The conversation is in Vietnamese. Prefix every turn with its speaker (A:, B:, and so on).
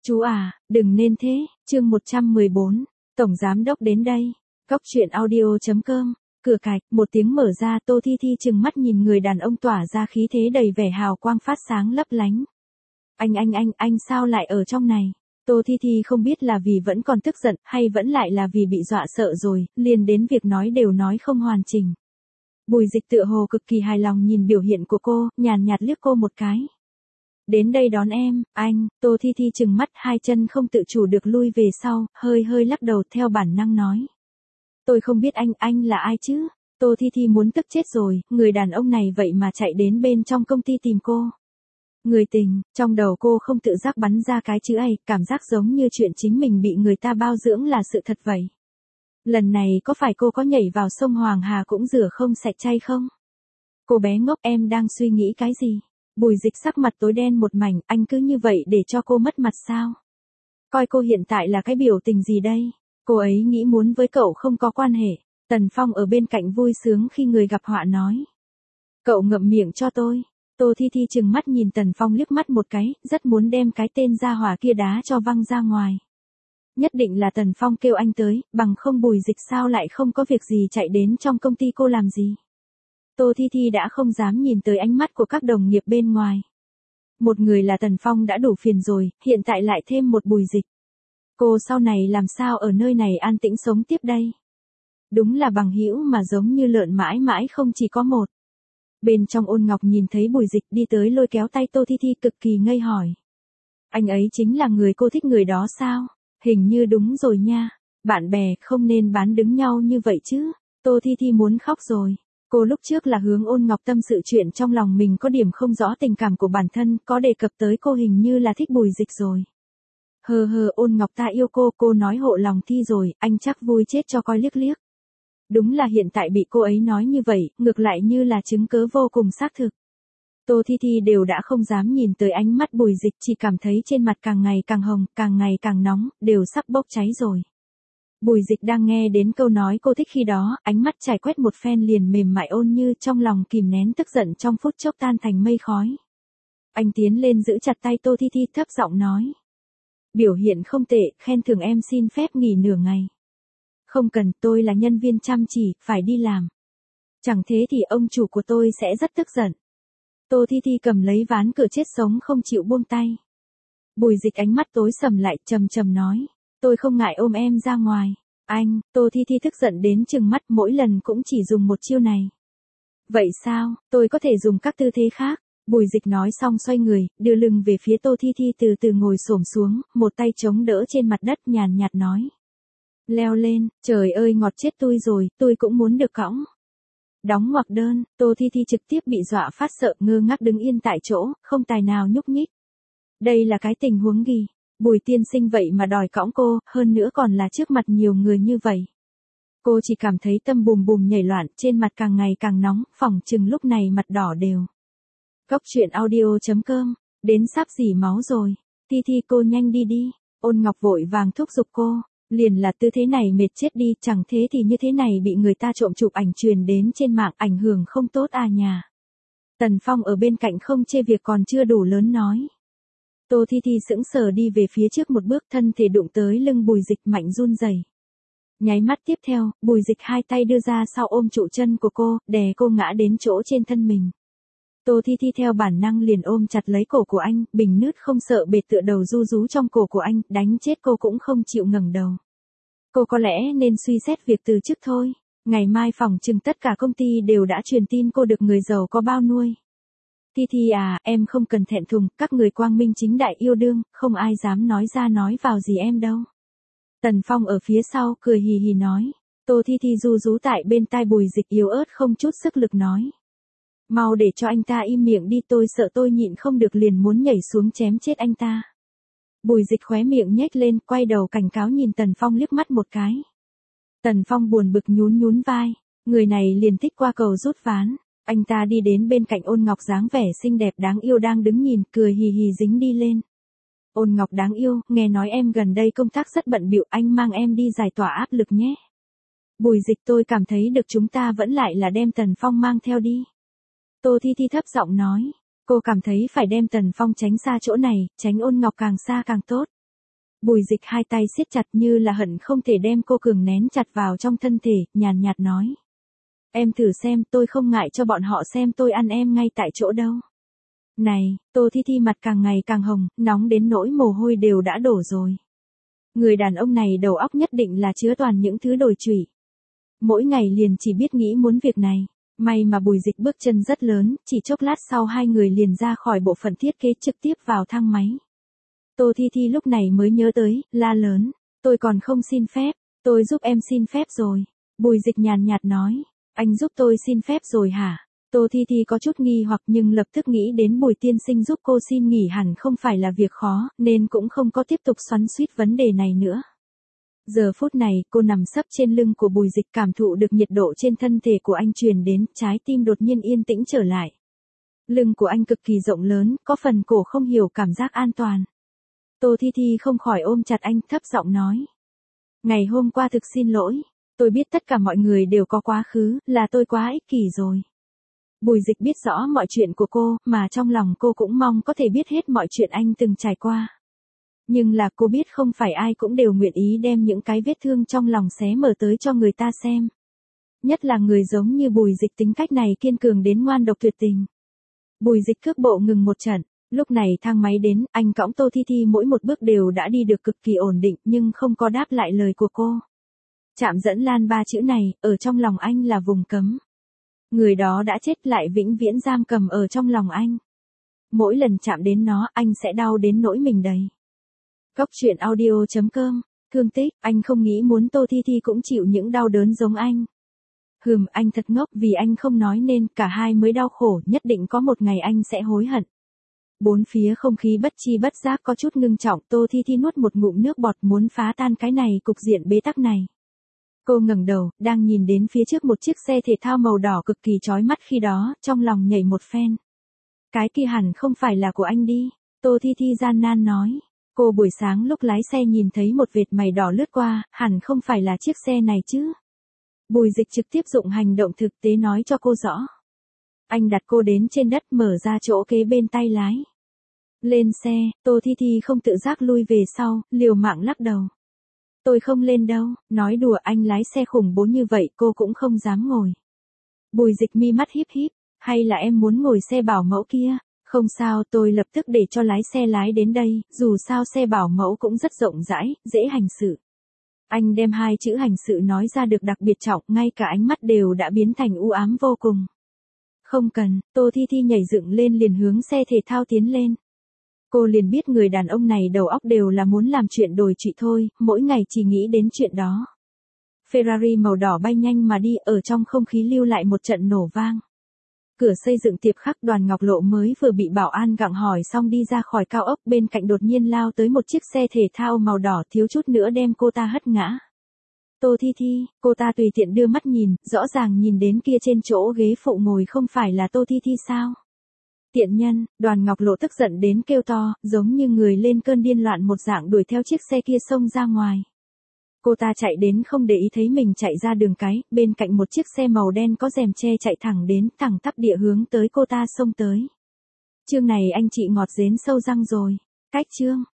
A: Chú à, đừng nên thế, chương 114, Tổng Giám Đốc đến đây. Cóc truyện audio.com, cửa cạch, một tiếng mở ra. Tô Thi Thi trừng mắt nhìn người đàn ông tỏa ra khí thế đầy vẻ hào quang phát sáng lấp lánh. Anh sao lại ở trong này? Tô Thi Thi không biết là vì vẫn còn tức giận, hay vẫn lại là vì bị dọa sợ rồi, liền đến việc nói đều nói không hoàn chỉnh. Bùi Dịch tựa hồ cực kỳ hài lòng nhìn biểu hiện của cô, nhàn nhạt liếc cô một cái. Đến đây đón em, anh. Tô Thi Thi trừng mắt, hai chân không tự chủ được lui về sau, hơi lắc đầu theo bản năng nói. Tôi không biết anh là ai chứ? Tô Thi Thi muốn tức chết rồi, người đàn ông này vậy mà chạy đến bên trong công ty tìm cô. Người tình, trong đầu cô không tự giác bắn ra cái chữ ấy, cảm giác giống như chuyện chính mình bị người ta bao dưỡng là sự thật vậy. Lần này có phải cô có nhảy vào sông Hoàng Hà cũng rửa không sạch chay không? Cô bé ngốc, em đang suy nghĩ cái gì? Bùi Dịch sắc mặt tối đen một mảnh, anh cứ như vậy để cho cô mất mặt sao? Coi cô hiện tại là cái biểu tình gì đây? Cô ấy nghĩ muốn với cậu không có quan hệ. Tần Phong ở bên cạnh vui sướng khi người gặp họa nói. Cậu ngậm miệng cho tôi. Tô Thi Thi trừng mắt nhìn Tần Phong liếc mắt một cái, rất muốn đem cái tên gia hỏa kia đá cho văng ra ngoài. Nhất định là Tần Phong kêu anh tới, bằng không Bùi Dịch sao lại không có việc gì chạy đến trong công ty cô làm gì. Tô Thi Thi đã không dám nhìn tới ánh mắt của các đồng nghiệp bên ngoài. Một người là Tần Phong đã đủ phiền rồi, hiện tại lại thêm một Bùi Dịch. Cô sau này làm sao ở nơi này an tĩnh sống tiếp đây? Đúng là bằng hữu mà giống như lợn mãi mãi không chỉ có một. Bên trong Ôn Ngọc nhìn thấy Bùi Dịch đi tới lôi kéo tay Tô Thi Thi cực kỳ ngây hỏi. Anh ấy chính là người cô thích người đó sao? Hình như đúng rồi nha. Bạn bè không nên bán đứng nhau như vậy chứ. Tô Thi Thi muốn khóc rồi. Cô lúc trước là hướng Ôn Ngọc tâm sự chuyện trong lòng mình có điểm không rõ tình cảm của bản thân, có đề cập tới cô hình như là thích Bùi Dịch rồi. Ôn Ngọc ta yêu cô nói hộ lòng Thi rồi, anh chắc vui chết cho coi liếc liếc. Đúng là hiện tại bị cô ấy nói như vậy, ngược lại như là chứng cớ vô cùng xác thực. Tô Thi Thi đều đã không dám nhìn tới ánh mắt Bùi Dịch, chỉ cảm thấy trên mặt càng ngày càng hồng, càng ngày càng nóng, đều sắp bốc cháy rồi. Bùi Dịch đang nghe đến câu nói cô thích khi đó, ánh mắt trải quét một phen liền mềm mại ôn như, trong lòng kìm nén tức giận trong phút chốc tan thành mây khói. Anh tiến lên giữ chặt tay Tô Thi Thi thấp giọng nói. Biểu hiện không tệ, khen thưởng em xin phép nghỉ nửa ngày. Không cần, tôi là nhân viên chăm chỉ, phải đi làm. Chẳng thế thì ông chủ của tôi sẽ rất tức giận. Tô Thi Thi cầm lấy ván cửa chết sống không chịu buông tay. Bùi Dịch ánh mắt tối sầm lại, trầm nói. Tôi không ngại ôm em ra ngoài. Anh, Tô Thi Thi tức giận đến trừng mắt, mỗi lần cũng chỉ dùng một chiêu này. Vậy sao, tôi có thể dùng các tư thế khác. Bùi Dịch nói xong xoay người, đưa lưng về phía Tô Thi Thi từ từ ngồi xổm xuống, một tay chống đỡ trên mặt đất nhàn nhạt nói. Leo lên, trời ơi ngọt chết tôi rồi, tôi cũng muốn được cõng. Đóng ngoặc đơn, Tô Thi Thi trực tiếp bị dọa phát sợ, ngơ ngác đứng yên tại chỗ, không tài nào nhúc nhích. Đây là cái tình huống gì? Bùi tiên sinh vậy mà đòi cõng cô, hơn nữa còn là trước mặt nhiều người như vậy. Cô chỉ cảm thấy tâm bùm bùm nhảy loạn, trên mặt càng ngày càng nóng, phỏng chừng lúc này mặt đỏ đều. Cóc truyện audio.com, đến sắp dỉ máu rồi. Thi Thi cô nhanh đi đi. Ôn Ngọc vội vàng thúc giục cô. Liền là tư thế này mệt chết đi, chẳng thế thì như thế này bị người ta trộm chụp ảnh truyền đến trên mạng, ảnh hưởng không tốt à nhà. Tần Phong ở bên cạnh không chê việc còn chưa đủ lớn nói. Tô Thi Thi sững sờ đi về phía trước một bước, thân thể đụng tới lưng Bùi Dịch mạnh run rẩy. Nháy mắt tiếp theo, Bùi Dịch hai tay đưa ra sau ôm trụ chân của cô, đè cô ngã đến chỗ trên thân mình. Tô Thi Thi theo bản năng liền ôm chặt lấy cổ của anh, bình nứt không sợ bệt tựa đầu ru rú trong cổ của anh, đánh chết cô cũng không chịu ngẩng đầu. Cô có lẽ nên suy xét việc từ chức thôi. Ngày mai phỏng chừng tất cả công ty đều đã truyền tin cô được người giàu có bao nuôi. Thi Thi à, em không cần thẹn thùng, các người quang minh chính đại yêu đương, không ai dám nói ra nói vào gì em đâu. Tần Phong ở phía sau cười hì hì nói. Tô Thi Thi ru rú tại bên tai Bùi Dịch yếu ớt không chút sức lực nói. Mau để cho anh ta im miệng đi, tôi sợ tôi nhịn không được liền muốn nhảy xuống chém chết anh ta. Bùi Dịch khóe miệng nhếch lên, quay đầu cảnh cáo nhìn Tần Phong liếc mắt một cái. Tần Phong buồn bực nhún vai, người này liền thích qua cầu rút ván. Anh ta đi đến bên cạnh Ôn Ngọc dáng vẻ xinh đẹp đáng yêu đang đứng nhìn, cười hì hì dính đi lên. Ôn Ngọc đáng yêu, nghe nói em gần đây công tác rất bận bịu, anh mang em đi giải tỏa áp lực nhé. Bùi Dịch tôi cảm thấy được chúng ta vẫn lại là đem Tần Phong mang theo đi. Tô Thi Thi thấp giọng nói, cô cảm thấy phải đem Tần Phong tránh xa chỗ này, tránh Ôn Ngọc càng xa càng tốt. Bùi Dịch hai tay siết chặt như là hận không thể đem cô cường nén chặt vào trong thân thể, nhàn nhạt nói. Em thử xem, tôi không ngại cho bọn họ xem tôi ăn em ngay tại chỗ đâu. Này, Tô Thi Thi mặt càng ngày càng hồng, nóng đến nỗi mồ hôi đều đã đổ rồi. Người đàn ông này đầu óc nhất định là chứa toàn những thứ đồi trụy. Mỗi ngày liền chỉ biết nghĩ muốn việc này. May mà Bùi Dịch bước chân rất lớn, chỉ chốc lát sau hai người liền ra khỏi bộ phận thiết kế trực tiếp vào thang máy. Tô Thi Thi lúc này mới nhớ tới, la lớn. Tôi còn không xin phép, tôi giúp em xin phép rồi. Bùi Dịch nhàn nhạt nói, anh giúp tôi xin phép rồi hả? Tô Thi Thi có chút nghi hoặc nhưng lập tức nghĩ đến Bùi tiên sinh giúp cô xin nghỉ hẳn không phải là việc khó, nên cũng không có tiếp tục xoắn xuýt vấn đề này nữa. Giờ phút này, cô nằm sấp trên lưng của Bùi Dịch cảm thụ được nhiệt độ trên thân thể của anh truyền đến, trái tim đột nhiên yên tĩnh trở lại. Lưng của anh cực kỳ rộng lớn, có phần cổ không hiểu cảm giác an toàn. Tô Thi Thi không khỏi ôm chặt anh, thấp giọng nói. Ngày hôm qua thực xin lỗi, tôi biết tất cả mọi người đều có quá khứ, là tôi quá ích kỷ rồi. Bùi Dịch biết rõ mọi chuyện của cô, mà trong lòng cô cũng mong có thể biết hết mọi chuyện anh từng trải qua. Nhưng là cô biết không phải ai cũng đều nguyện ý đem những cái vết thương trong lòng xé mở tới cho người ta xem. Nhất là người giống như Bùi Dịch tính cách này kiên cường đến ngoan độc tuyệt tình. Bùi Dịch cước bộ ngừng một trận, lúc này thang máy đến, anh cõng Tô Thi Thi mỗi một bước đều đã đi được cực kỳ ổn định nhưng không có đáp lại lời của cô. Trạm dẫn lan ba chữ này, ở trong lòng anh là vùng cấm. Người đó đã chết lại vĩnh viễn giam cầm ở trong lòng anh. Mỗi lần chạm đến nó, anh sẽ đau đến nỗi mình đầy. Cóc truyện audio.com, thương tích, anh không nghĩ muốn Tô Thi Thi cũng chịu những đau đớn giống anh. Anh thật ngốc vì anh không nói nên cả hai mới đau khổ, nhất định có một ngày anh sẽ hối hận. Bốn phía không khí bất chi bất giác có chút ngưng trọng, Tô Thi Thi nuốt một ngụm nước bọt muốn phá tan cái này cục diện bế tắc này. Cô ngẩng đầu, đang nhìn đến phía trước một chiếc xe thể thao màu đỏ cực kỳ chói mắt khi đó, trong lòng nhảy một phen. Cái kia hẳn không phải là của anh đi, Tô Thi Thi gian nan nói. Cô buổi sáng lúc lái xe nhìn thấy một vệt mày đỏ lướt qua, hẳn không phải là chiếc xe này chứ. Bùi Dịch trực tiếp dụng hành động thực tế nói cho cô rõ. Anh đặt cô đến trên đất mở ra chỗ kế bên tay lái. Lên xe, Tô Thi Thi không tự giác lui về sau, liều mạng lắc đầu. Tôi không lên đâu, nói đùa anh lái xe khủng bố như vậy cô cũng không dám ngồi. Bùi Dịch mi mắt híp híp, hay là em muốn ngồi xe bảo mẫu kia? Không sao, tôi lập tức để cho lái xe lái đến đây, dù sao xe bảo mẫu cũng rất rộng rãi, dễ hành sự. Anh đem hai chữ hành sự nói ra được đặc biệt trọng, ngay cả ánh mắt đều đã biến thành u ám vô cùng. Không cần, Tô Thi Thi nhảy dựng lên liền hướng xe thể thao tiến lên. Cô liền biết người đàn ông này đầu óc đều là muốn làm chuyện đồi trụy thôi, mỗi ngày chỉ nghĩ đến chuyện đó. Ferrari màu đỏ bay nhanh mà đi, ở trong không khí lưu lại một trận nổ vang. Cửa xây dựng Tiệp Khắc Đoàn Ngọc Lộ mới vừa bị bảo an gặng hỏi xong đi ra khỏi cao ốc, bên cạnh đột nhiên lao tới một chiếc xe thể thao màu đỏ, thiếu chút nữa đem cô ta hất ngã. Tô Thi Thi, cô ta tùy tiện đưa mắt nhìn, rõ ràng nhìn đến kia trên chỗ ghế phụ ngồi không phải là Tô Thi Thi sao? Tiện nhân, Đoàn Ngọc Lộ tức giận đến kêu to, giống như người lên cơn điên loạn một dạng đuổi theo chiếc xe kia xông ra ngoài. Cô ta chạy đến không để ý thấy mình chạy ra đường cái, bên cạnh một chiếc xe màu đen có rèm che chạy thẳng đến, thẳng tắp địa hướng tới cô ta xông tới. Chương này anh chị ngọt dến sâu răng rồi. Cách chương.